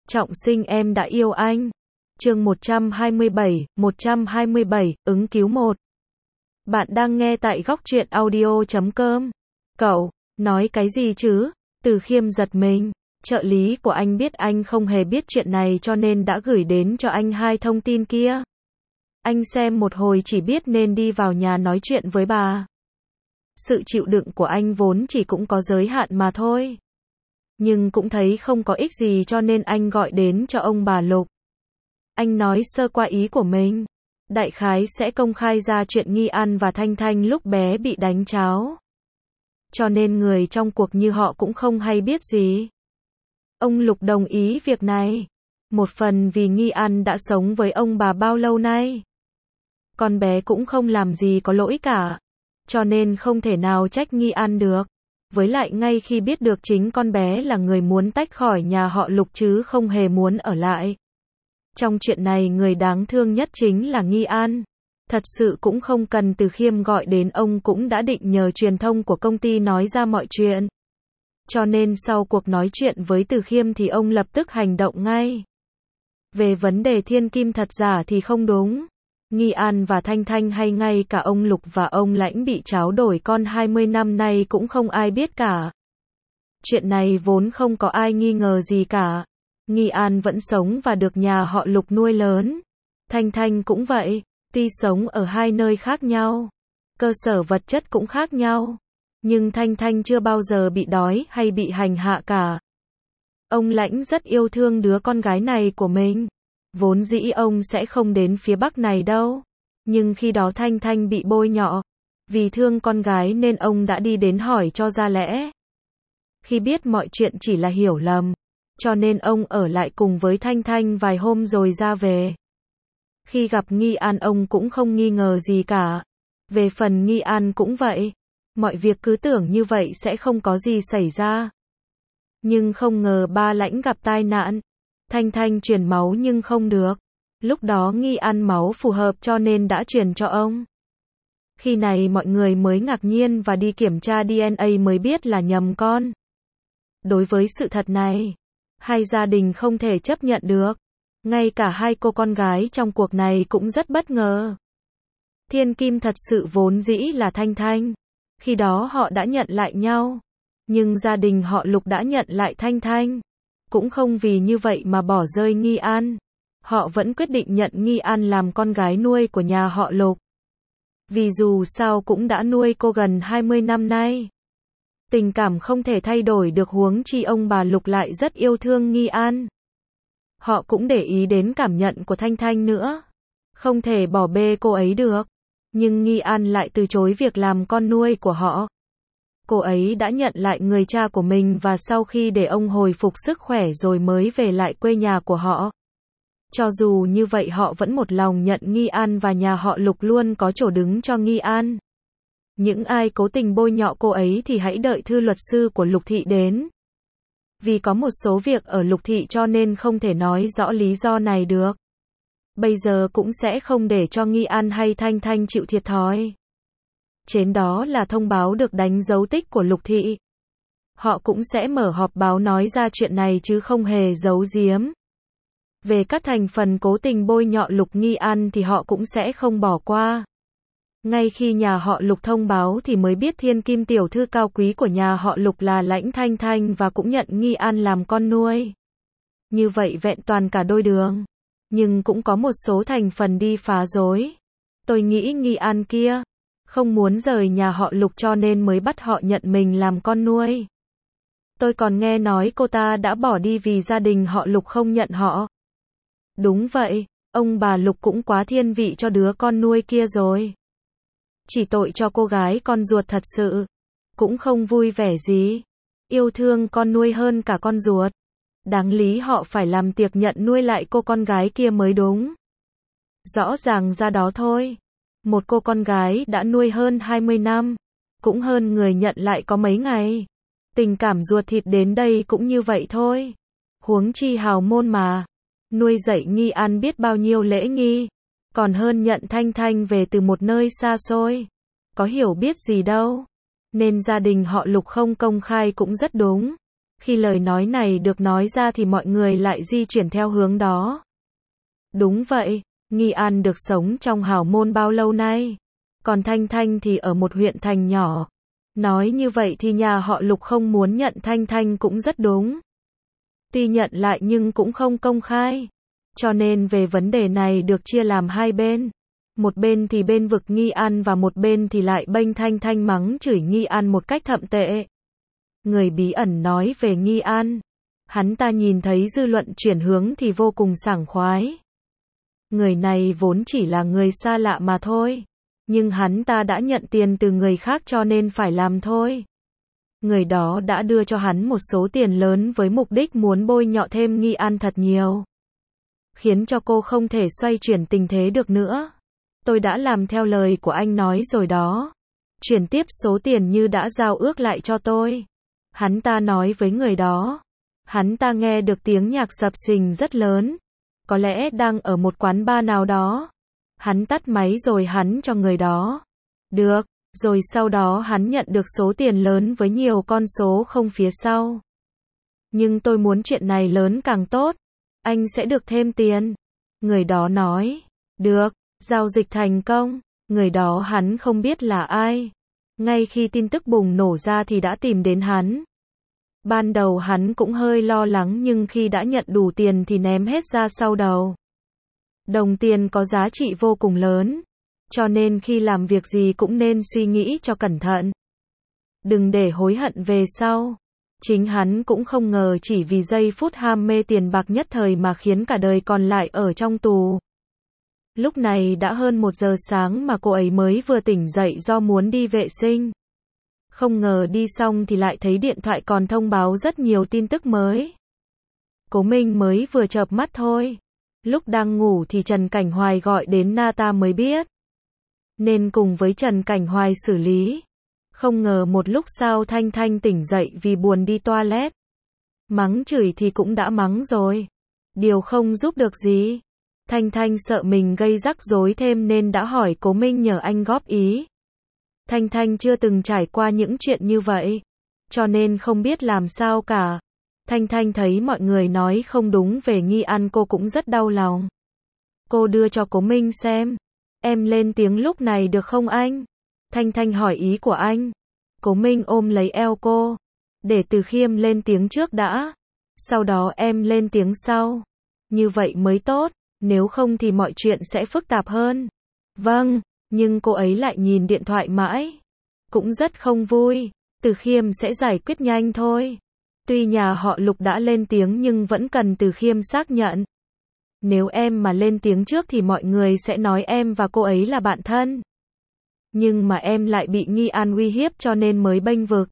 Trọng sinh em đã yêu anh. Chương 127, ứng cứu 1. Bạn đang nghe tại góc truyện audio.com. Cậu, nói cái gì chứ? Từ Khiêm giật mình. Trợ lý của anh biết anh không hề biết chuyện này cho nên đã gửi đến cho anh hai thông tin kia. Anh xem một hồi chỉ biết nên đi vào nhà nói chuyện với bà. Sự chịu đựng của anh vốn chỉ cũng có giới hạn mà thôi. Nhưng cũng thấy không có ích gì cho nên anh gọi đến cho ông bà Lục. Anh nói sơ qua ý của mình. Đại khái sẽ công khai ra chuyện Nghi An và Thanh Thanh lúc bé bị đánh cháo. Cho nên người trong cuộc như họ cũng không hay biết gì. Ông Lục đồng ý việc này. Một phần vì Nghi An đã sống với ông bà bao lâu nay. Con bé cũng không làm gì có lỗi cả. Cho nên không thể nào trách Nghi An được. Với lại ngay khi biết được chính con bé là người muốn tách khỏi nhà họ Lục chứ không hề muốn ở lại. Trong chuyện này người đáng thương nhất chính là Nghi An. Thật sự cũng không cần Từ Khiêm gọi đến, ông cũng đã định nhờ truyền thông của công ty nói ra mọi chuyện. Cho nên sau cuộc nói chuyện với Từ Khiêm thì ông lập tức hành động ngay. Về vấn đề thiên kim thật giả thì không đúng. Nghi An và Thanh Thanh hay ngay cả ông Lục và ông Lãnh bị tráo đổi con 20 năm nay cũng không ai biết cả. Chuyện này vốn không có ai nghi ngờ gì cả. Nghi An vẫn sống và được nhà họ Lục nuôi lớn. Thanh Thanh cũng vậy, tuy sống ở hai nơi khác nhau, cơ sở vật chất cũng khác nhau, nhưng Thanh Thanh chưa bao giờ bị đói hay bị hành hạ cả. Ông Lãnh rất yêu thương đứa con gái này của mình. Vốn dĩ ông sẽ không đến phía Bắc này đâu. Nhưng khi đó Thanh Thanh bị bôi nhọ. Vì thương con gái nên ông đã đi đến hỏi cho ra lẽ. Khi biết mọi chuyện chỉ là hiểu lầm, cho nên ông ở lại cùng với Thanh Thanh vài hôm rồi ra về. Khi gặp Nghi An ông cũng không nghi ngờ gì cả. Về phần Nghi An cũng vậy. Mọi việc cứ tưởng như vậy sẽ không có gì xảy ra. Nhưng không ngờ ba Lãnh gặp tai nạn. Thanh Thanh truyền máu nhưng không được. Lúc đó Nghi An máu phù hợp cho nên đã truyền cho ông. Khi này mọi người mới ngạc nhiên và đi kiểm tra DNA mới biết là nhầm con. Đối với sự thật này, hai gia đình không thể chấp nhận được. Ngay cả hai cô con gái trong cuộc này cũng rất bất ngờ. Thiên kim thật sự vốn dĩ là Thanh Thanh. Khi đó họ đã nhận lại nhau. Nhưng gia đình họ Lục đã nhận lại Thanh Thanh. Cũng không vì như vậy mà bỏ rơi Nghi An. Họ vẫn quyết định nhận Nghi An làm con gái nuôi của nhà họ Lục. Vì dù sao cũng đã nuôi cô gần 20 năm nay. Tình cảm không thể thay đổi được, huống chi ông bà Lục lại rất yêu thương Nghi An. Họ cũng để ý đến cảm nhận của Thanh Thanh nữa. Không thể bỏ bê cô ấy được. Nhưng Nghi An lại từ chối việc làm con nuôi của họ. Cô ấy đã nhận lại người cha của mình và sau khi để ông hồi phục sức khỏe rồi mới về lại quê nhà của họ. Cho dù như vậy họ vẫn một lòng nhận Nghi An và nhà họ Lục luôn có chỗ đứng cho Nghi An. Những ai cố tình bôi nhọ cô ấy thì hãy đợi thư luật sư của Lục Thị đến. Vì có một số việc ở Lục Thị cho nên không thể nói rõ lý do này được. Bây giờ cũng sẽ không để cho Nghi An hay Thanh Thanh chịu thiệt thòi. Trên đó là thông báo được đánh dấu tích của Lục Thị. Họ cũng sẽ mở họp báo nói ra chuyện này chứ không hề giấu giếm. Về các thành phần cố tình bôi nhọ Lục Nghi An thì họ cũng sẽ không bỏ qua. Ngay khi nhà họ Lục thông báo thì mới biết thiên kim tiểu thư cao quý của nhà họ Lục là Lãnh Thanh Thanh và cũng nhận Nghi An làm con nuôi. Như vậy vẹn toàn cả đôi đường. Nhưng cũng có một số thành phần đi phá rối. Tôi nghĩ Nghi An kia không muốn rời nhà họ Lục cho nên mới bắt họ nhận mình làm con nuôi. Tôi còn nghe nói cô ta đã bỏ đi vì gia đình họ Lục không nhận họ. Đúng vậy, ông bà Lục cũng quá thiên vị cho đứa con nuôi kia rồi. Chỉ tội cho cô gái con ruột thật sự. Cũng không vui vẻ gì. Yêu thương con nuôi hơn cả con ruột. Đáng lý họ phải làm tiệc nhận nuôi lại cô con gái kia mới đúng. Rõ ràng ra đó thôi. Một cô con gái đã nuôi hơn 20 năm. Cũng hơn người nhận lại có mấy ngày. Tình cảm ruột thịt đến đây cũng như vậy thôi. Huống chi hào môn mà. Nuôi dạy Nghi An biết bao nhiêu lễ nghi. Còn hơn nhận Thanh Thanh về từ một nơi xa xôi. Có hiểu biết gì đâu. Nên gia đình họ Lục không công khai cũng rất đúng. Khi lời nói này được nói ra thì mọi người lại di chuyển theo hướng đó. Đúng vậy, Nghi An được sống trong hào môn bao lâu nay? Còn Thanh Thanh thì ở một huyện thành nhỏ. Nói như vậy thì nhà họ Lục không muốn nhận Thanh Thanh cũng rất đúng. Tuy nhận lại nhưng cũng không công khai. Cho nên về vấn đề này được chia làm hai bên. Một bên thì bên vực Nghi An và một bên thì lại bênh Thanh Thanh mắng chửi Nghi An một cách thậm tệ. Người bí ẩn nói về Nghi An. Hắn ta nhìn thấy dư luận chuyển hướng thì vô cùng sảng khoái. Người này vốn chỉ là người xa lạ mà thôi. Nhưng hắn ta đã nhận tiền từ người khác cho nên phải làm thôi. Người đó đã đưa cho hắn một số tiền lớn với mục đích muốn bôi nhọ thêm Nghi An thật nhiều. Khiến cho cô không thể xoay chuyển tình thế được nữa. Tôi đã làm theo lời của anh nói rồi đó. Chuyển tiếp số tiền như đã giao ước lại cho tôi. Hắn ta nói với người đó. Hắn ta nghe được tiếng nhạc sập sình rất lớn. Có lẽ đang ở một quán bar nào đó. Hắn tắt máy rồi hắn cho người đó. Được, rồi sau đó hắn nhận được số tiền lớn với nhiều con số không phía sau. Nhưng tôi muốn chuyện này lớn càng tốt. Anh sẽ được thêm tiền. Người đó nói. Được, giao dịch thành công. Người đó hắn không biết là ai. Ngay khi tin tức bùng nổ ra thì đã tìm đến hắn. Ban đầu hắn cũng hơi lo lắng nhưng khi đã nhận đủ tiền thì ném hết ra sau đầu. Đồng tiền có giá trị vô cùng lớn. Cho nên khi làm việc gì cũng nên suy nghĩ cho cẩn thận. Đừng để hối hận về sau. Chính hắn cũng không ngờ chỉ vì giây phút ham mê tiền bạc nhất thời mà khiến cả đời còn lại ở trong tù. Lúc này đã hơn 1 giờ sáng mà cô ấy mới vừa tỉnh dậy do muốn đi vệ sinh. Không ngờ đi xong thì lại thấy điện thoại còn thông báo rất nhiều tin tức mới. Cố Minh mới vừa chợp mắt thôi. Lúc đang ngủ thì Trần Cảnh Hoài gọi đến Nata mới biết. Nên cùng với Trần Cảnh Hoài xử lý. Không ngờ một lúc sau Thanh Thanh tỉnh dậy vì buồn đi toilet. Mắng chửi thì cũng đã mắng rồi. Điều không giúp được gì. Thanh Thanh sợ mình gây rắc rối thêm nên đã hỏi Cố Minh nhờ anh góp ý. Thanh Thanh chưa từng trải qua những chuyện như vậy. Cho nên không biết làm sao cả. Thanh Thanh thấy mọi người nói không đúng về Nghi An cô cũng rất đau lòng. Cô đưa cho Cố Minh xem. Em lên tiếng lúc này được không anh? Thanh Thanh hỏi ý của anh. Cố Minh ôm lấy eo cô. Để Từ Khiêm lên tiếng trước đã. Sau đó em lên tiếng sau. Như vậy mới tốt. Nếu không thì mọi chuyện sẽ phức tạp hơn. Vâng, nhưng cô ấy lại nhìn điện thoại mãi. Cũng rất không vui. Từ Khiêm sẽ giải quyết nhanh thôi. Tuy nhà họ Lục đã lên tiếng nhưng vẫn cần Từ Khiêm xác nhận. Nếu em mà lên tiếng trước thì mọi người sẽ nói em và cô ấy là bạn thân. Nhưng mà em lại bị Nghi An uy hiếp cho nên mới bênh vực.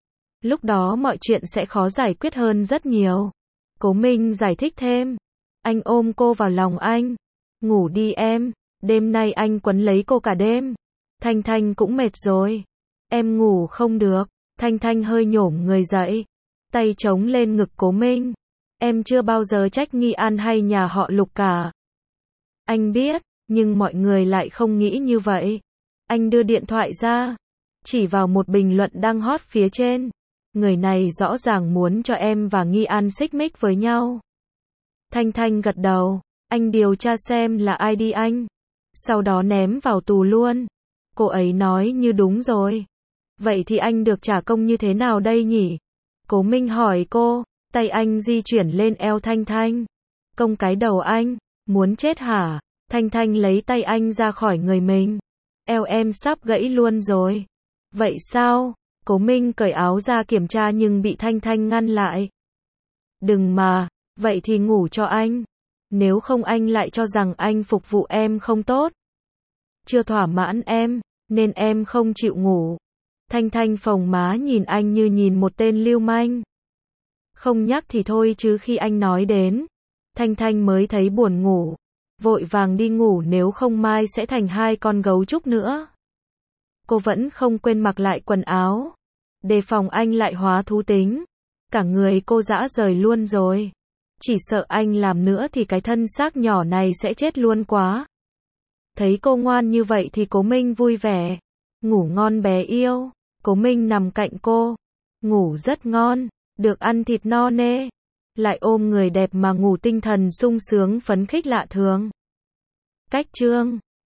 Lúc đó mọi chuyện sẽ khó giải quyết hơn rất nhiều. Cố Minh giải thích thêm. Anh ôm cô vào lòng anh. Ngủ đi em. Đêm nay anh quấn lấy cô cả đêm. Thanh Thanh cũng mệt rồi. Em ngủ không được. Thanh Thanh hơi nhổm người dậy. Tay chống lên ngực Cố Minh. Em chưa bao giờ trách Nghi An hay nhà họ Lục cả. Anh biết, nhưng mọi người lại không nghĩ như vậy. Anh đưa điện thoại ra. Chỉ vào một bình luận đang hot phía trên. Người này rõ ràng muốn cho em và Nghi An xích mích với nhau. Thanh Thanh gật đầu. Anh điều tra xem là ai đi anh. Sau đó ném vào tù luôn. Cô ấy nói như đúng rồi. Vậy thì anh được trả công như thế nào đây nhỉ? Cố Minh hỏi cô. Tay anh di chuyển lên eo Thanh Thanh. Công cái đầu anh. Muốn chết hả? Thanh Thanh lấy tay anh ra khỏi người mình. Eo em sắp gãy luôn rồi. Vậy sao? Cố Minh cởi áo ra kiểm tra nhưng bị Thanh Thanh ngăn lại. Đừng mà. Vậy thì ngủ cho anh. Nếu không anh lại cho rằng anh phục vụ em không tốt. Chưa thỏa mãn em, nên em không chịu ngủ. Thanh Thanh phồng má nhìn anh như nhìn một tên lưu manh. Không nhắc thì thôi chứ khi anh nói đến, Thanh Thanh mới thấy buồn ngủ. Vội vàng đi ngủ nếu không mai sẽ thành 2 con gấu trúc nữa. Cô vẫn không quên mặc lại quần áo. Đề phòng anh lại hóa thú tính. Cả người cô rã rời luôn rồi. Chỉ sợ anh làm nữa thì cái thân xác nhỏ này sẽ chết luôn quá. Thấy cô ngoan như vậy thì Cố Minh vui vẻ. Ngủ ngon bé yêu. Cố Minh nằm cạnh cô. Ngủ rất ngon. được ăn thịt no nê, lại ôm người đẹp mà ngủ tinh thần sung sướng phấn khích lạ thường. Cách chương